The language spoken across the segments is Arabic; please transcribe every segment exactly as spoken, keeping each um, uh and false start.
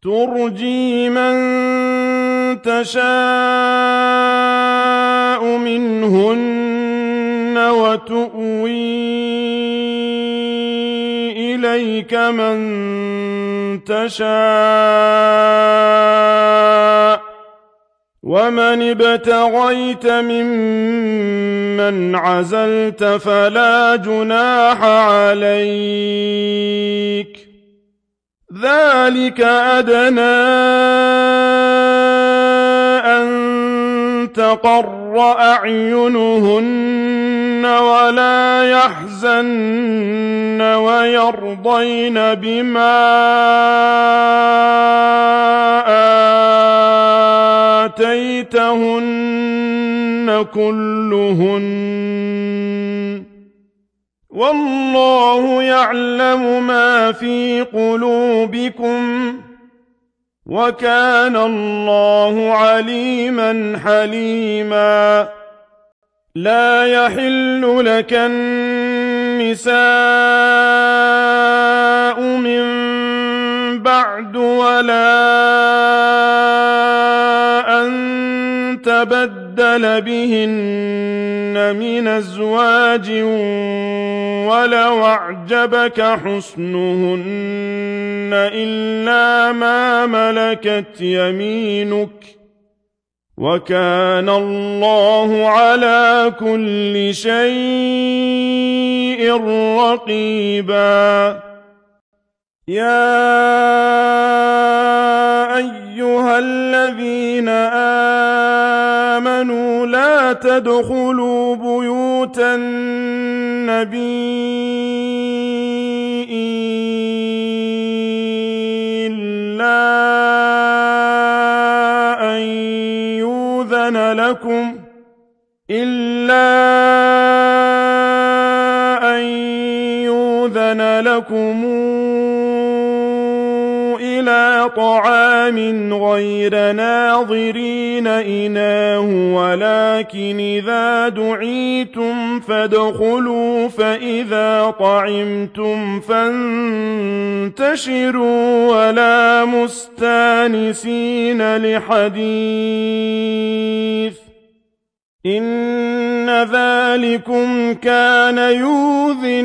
ترجي من تشاء منهن وتؤوي إليك من تشاء ومن ابتغيت ممن عزلت فلا جناح عليك ذلك أدنى أن تقر أعينهن ولا يحزن ويرضين بما آتيتهن كلهن والله يعلم ما في قلوبكم وكان الله عليما حليما لا يحل لك النساء من بعد ولا أن تبدل بهن من أزواج ولو أعجبك حسنهن إلا ما ملكت يمينك وكان الله على كل شيء رقيبا يا أيها الذين آمنوا لا تدخلوا بيوت النبي إلا أن يؤذن لكم إلا أن يؤذن لكم إلى طعام غير ناظرين إناه ولكن إذا دعيتم فادخلوا فإذا طعمتم فانتشروا ولا مستانسين لحديث إن ذلكم كان يؤذي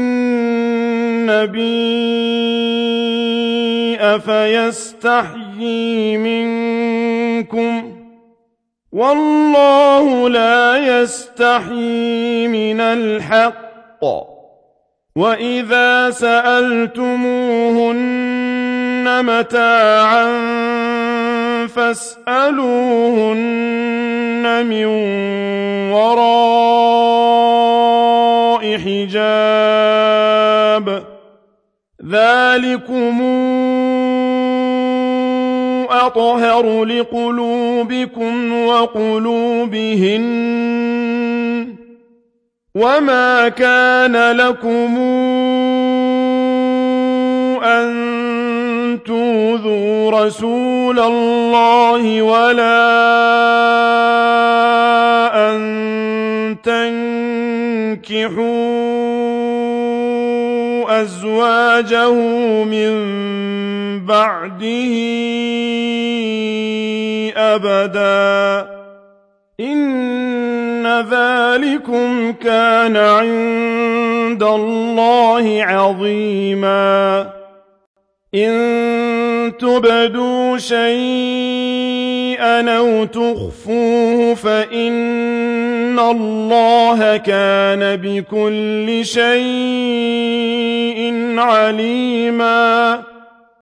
النبي أفيستحيي منكم والله لا يستحيي من الحق وإذا سألتموهن متاعا فاسألوهن من وراء حجاب ذلكم أطهر لقلوبكم وقلوبهن وما كان لكم أن تؤذوا رسول الله ولا أن تنكحوا أزواجه من بعده أبدا إن ذلكم كان عند الله عظيما إن تبدوا شيئا أو تخفوه فإن الله كان بكل شيء عليما